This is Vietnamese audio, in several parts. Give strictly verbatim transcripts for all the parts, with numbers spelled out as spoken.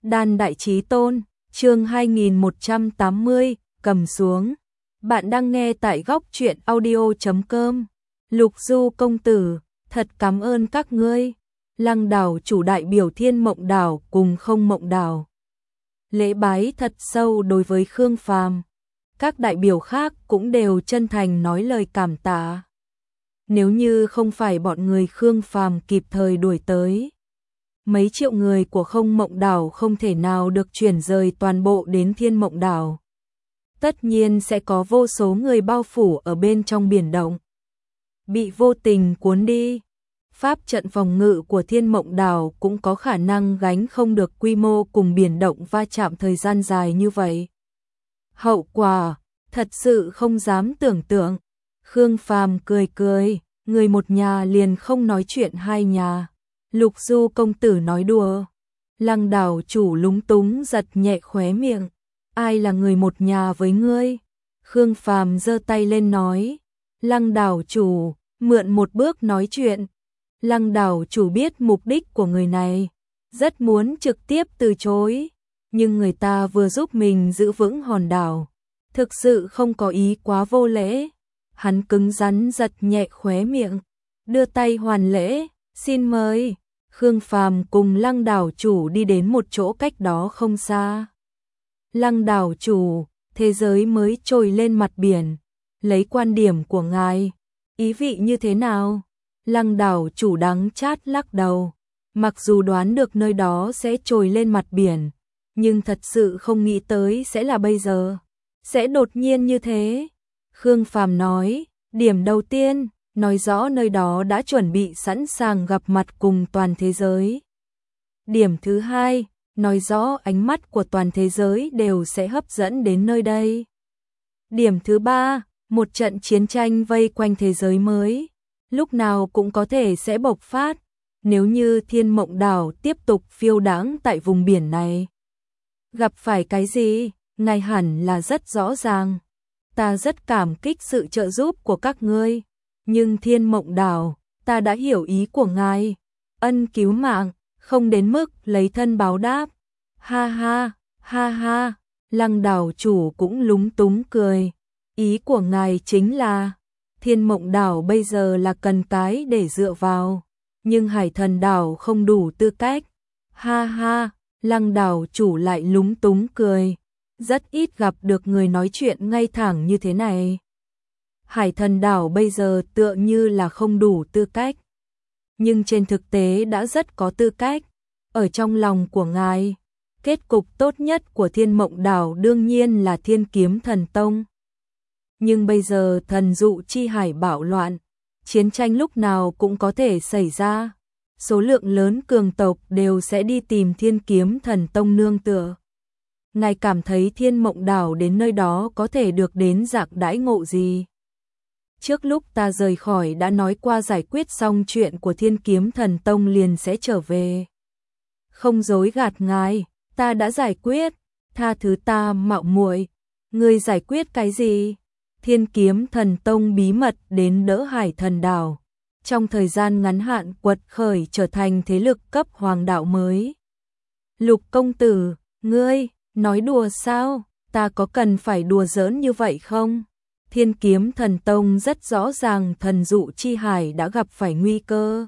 Đan Đại Chí Tôn, chương hai nghìn một trăm tám mươi, cầm xuống. Bạn đang nghe tại góc truyện audio chấm com. Lục Du công tử, thật cảm ơn các ngươi. Lăng đảo chủ đại biểu Thiên Mộng Đảo cùng Không Mộng Đảo. Lễ bái thật sâu đối với Khương Phàm. Các đại biểu khác cũng đều chân thành nói lời cảm tạ. Nếu như không phải bọn người Khương Phàm kịp thời đuổi tới, mấy triệu người của Không Mộng Đảo không thể nào được chuyển rời toàn bộ đến Thiên Mộng Đảo. Tất nhiên sẽ có vô số người bao phủ ở bên trong biển động, bị vô tình cuốn đi. Pháp trận phòng ngự của Thiên Mộng Đảo cũng có khả năng gánh không được quy mô cùng biển động va chạm thời gian dài như vậy. Hậu quả, thật sự không dám tưởng tượng. Khương Phàm cười cười, người một nhà liền không nói chuyện hai nhà. Lục Du công tử nói đùa. Lăng đảo chủ lúng túng giật nhẹ khóe miệng. Ai là người một nhà với ngươi? Khương Phàm giơ tay lên nói. Lăng đảo chủ, mượn một bước nói chuyện. Lăng đảo chủ biết mục đích của người này, rất muốn trực tiếp từ chối, nhưng người ta vừa giúp mình giữ vững hòn đảo, thực sự không có ý quá vô lễ. Hắn cứng rắn giật nhẹ khóe miệng, đưa tay hoàn lễ, xin mời. Khương Phàm cùng Lăng đảo chủ đi đến một chỗ cách đó không xa. Lăng đảo chủ, thế giới mới trồi lên mặt biển, lấy quan điểm của ngài, ý vị như thế nào? Lăng đảo chủ đắng chát lắc đầu, mặc dù đoán được nơi đó sẽ trồi lên mặt biển, nhưng thật sự không nghĩ tới sẽ là bây giờ, sẽ đột nhiên như thế. Khương Phàm nói, điểm đầu tiên, nói rõ nơi đó đã chuẩn bị sẵn sàng gặp mặt cùng toàn thế giới. Điểm thứ hai, nói rõ ánh mắt của toàn thế giới đều sẽ hấp dẫn đến nơi đây. Điểm thứ ba, một trận chiến tranh vây quanh thế giới mới, lúc nào cũng có thể sẽ bộc phát, nếu như Thiên Mộng Đảo tiếp tục phiêu đãng tại vùng biển này. Gặp phải cái gì, ngài hẳn là rất rõ ràng. Ta rất cảm kích sự trợ giúp của các ngươi, nhưng Thiên Mộng Đảo, ta đã hiểu ý của ngài. Ân cứu mạng, không đến mức lấy thân báo đáp. Ha ha, ha ha, Lăng đảo chủ cũng lúng túng cười. Ý của ngài chính là Thiên Mộng Đảo bây giờ là cần cái để dựa vào, nhưng Hải Thần Đảo không đủ tư cách. Ha ha, Lăng đảo chủ lại lúng túng cười. Rất ít gặp được người nói chuyện ngay thẳng như thế này. Hải Thần Đảo bây giờ tựa như là không đủ tư cách, nhưng trên thực tế đã rất có tư cách. Ở trong lòng của ngài, kết cục tốt nhất của Thiên Mộng Đảo đương nhiên là Thiên Kiếm Thần Tông. Nhưng bây giờ thần dụ chi hải bạo loạn, chiến tranh lúc nào cũng có thể xảy ra. Số lượng lớn cường tộc đều sẽ đi tìm Thiên Kiếm Thần Tông nương tựa. Ngài cảm thấy Thiên Mộng Đảo đến nơi đó có thể được đến dạng đãi ngộ gì? Trước lúc ta rời khỏi đã nói qua giải quyết xong chuyện của Thiên Kiếm Thần Tông liền sẽ trở về. Không dối gạt ngài, ta đã giải quyết, tha thứ ta mạo muội. Ngươi giải quyết cái gì? Thiên Kiếm Thần Tông bí mật đến đỡ Hải Thần Đảo, trong thời gian ngắn hạn quật khởi trở thành thế lực cấp hoàng đạo mới. Lục công tử, ngươi, nói đùa sao? Ta có cần phải đùa giỡn như vậy không? Thiên Kiếm Thần Tông rất rõ ràng thần dụ chi hải đã gặp phải nguy cơ.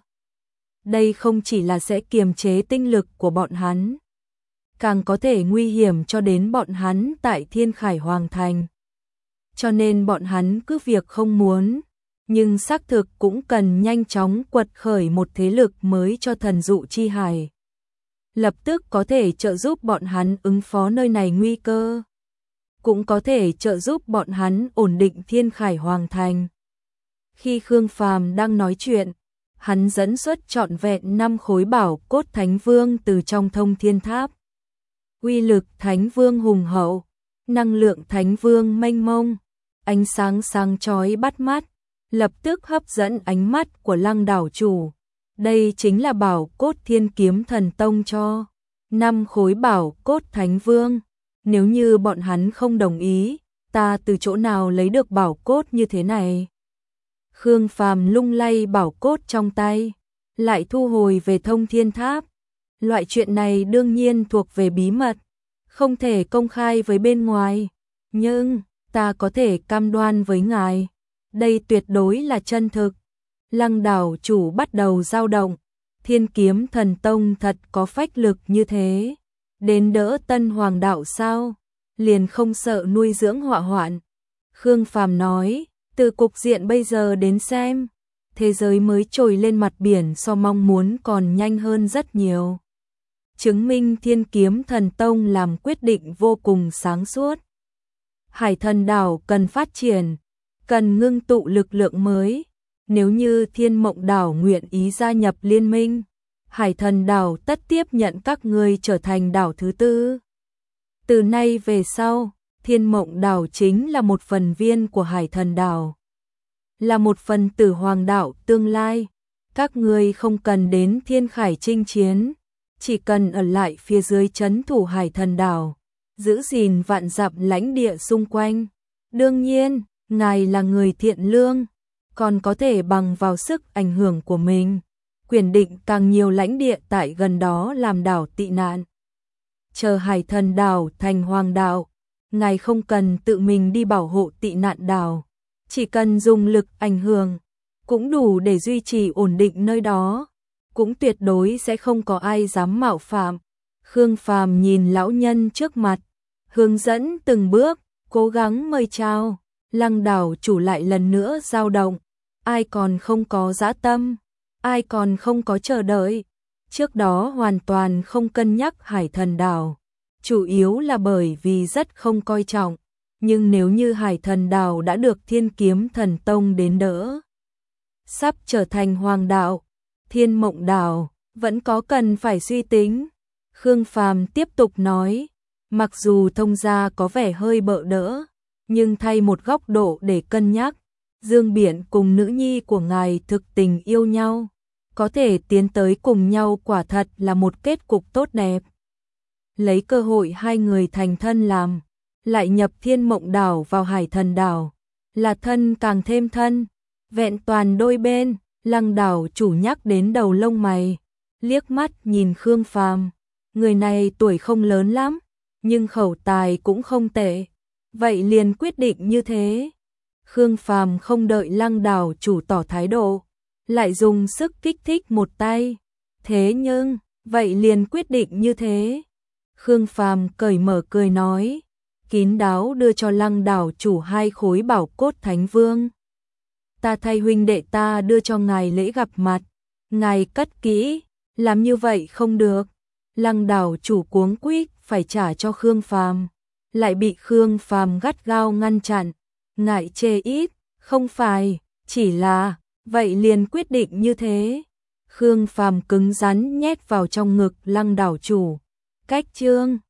Đây không chỉ là sẽ kiềm chế tinh lực của bọn hắn, càng có thể nguy hiểm cho đến bọn hắn tại Thiên Khải Hoàng Thành. Cho nên bọn hắn cứ việc không muốn, nhưng xác thực cũng cần nhanh chóng quật khởi một thế lực mới cho thần dụ chi hải. Lập tức có thể trợ giúp bọn hắn ứng phó nơi này nguy cơ, cũng có thể trợ giúp bọn hắn ổn định Thiên Khải Hoàng Thành. Khi Khương Phàm đang nói chuyện, hắn dẫn xuất trọn vẹn năm khối bảo cốt Thánh Vương từ trong Thông Thiên Tháp. Uy lực Thánh Vương hùng hậu, năng lượng Thánh Vương mênh mông, ánh sáng sáng chói bắt mắt, lập tức hấp dẫn ánh mắt của Lăng đảo chủ. Đây chính là bảo cốt Thiên Kiếm Thần Tông cho. Năm khối bảo cốt Thánh Vương, nếu như bọn hắn không đồng ý, ta từ chỗ nào lấy được bảo cốt như thế này? Khương Phàm lung lay bảo cốt trong tay, lại thu hồi về Thông Thiên Tháp. Loại chuyện này đương nhiên thuộc về bí mật, không thể công khai với bên ngoài, nhưng ta có thể cam đoan với ngài, đây tuyệt đối là chân thực. Lăng đảo chủ bắt đầu dao động, Thiên Kiếm Thần Tông thật có phách lực như thế, đến đỡ Tân Hoàng đạo sao, liền không sợ nuôi dưỡng họa hoạn. Khương Phàm nói, từ cục diện bây giờ đến xem, thế giới mới trồi lên mặt biển so mong muốn còn nhanh hơn rất nhiều. Chứng minh Thiên Kiếm Thần Tông làm quyết định vô cùng sáng suốt. Hải Thần đảo cần phát triển, cần ngưng tụ lực lượng mới. Nếu như Thiên Mộng đảo nguyện ý gia nhập liên minh, Hải Thần đảo tất tiếp nhận các ngươi trở thành đảo thứ tư. Từ nay về sau, Thiên Mộng đảo chính là một phần viên của Hải Thần đảo, là một phần tử hoàng đảo tương lai. Các ngươi không cần đến Thiên Khải chinh chiến, chỉ cần ở lại phía dưới trấn thủ Hải Thần đảo, giữ gìn vạn dặm lãnh địa xung quanh. Đương nhiên, ngài là người thiện lương, còn có thể bằng vào sức ảnh hưởng của mình, quyền định càng nhiều lãnh địa tại gần đó làm đảo tị nạn. Chờ Hải Thần đảo thành hoàng đảo, ngài không cần tự mình đi bảo hộ tị nạn đảo, chỉ cần dùng lực ảnh hưởng, cũng đủ để duy trì ổn định nơi đó, cũng tuyệt đối sẽ không có ai dám mạo phạm. Khương Phàm nhìn lão nhân trước mặt, hướng dẫn từng bước, cố gắng mời chào. Lăng đảo chủ lại lần nữa dao động, ai còn không có dã tâm, ai còn không có chờ đợi. Trước đó hoàn toàn không cân nhắc Hải Thần đảo, chủ yếu là bởi vì rất không coi trọng, nhưng nếu như Hải Thần đảo đã được Thiên Kiếm Thần Tông đến đỡ, sắp trở thành hoàng đạo, Thiên Mộng đảo vẫn có cần phải suy tính. Khương Phàm tiếp tục nói, mặc dù thông gia có vẻ hơi bợ đỡ, nhưng thay một góc độ để cân nhắc, Dương Biển cùng nữ nhi của ngài thực tình yêu nhau, có thể tiến tới cùng nhau quả thật là một kết cục tốt đẹp. Lấy cơ hội hai người thành thân làm, lại nhập Thiên Mộng đảo vào Hải Thần đảo, là thân càng thêm thân, vẹn toàn đôi bên. Lăng đảo chủ nhắc đến đầu lông mày, liếc mắt nhìn Khương Phàm, người này tuổi không lớn lắm, nhưng khẩu tài cũng không tệ. Vậy liền quyết định như thế. Khương Phàm không đợi Lăng đảo chủ tỏ thái độ, lại dùng sức kích thích một tay. Thế nhưng, vậy liền quyết định như thế. Khương Phàm cởi mở cười nói, kín đáo đưa cho Lăng đảo chủ hai khối bảo cốt thánh vương. Ta thay huynh đệ ta đưa cho ngài lễ gặp mặt, ngài cất kỹ, làm như vậy không được. Lăng đảo chủ cuống quýt phải trả cho Khương Phàm, lại bị Khương Phàm gắt gao ngăn chặn, ngại chê ít, không phải, chỉ là, vậy liền quyết định như thế. Khương Phàm cứng rắn nhét vào trong ngực Lăng đảo chủ, cách chương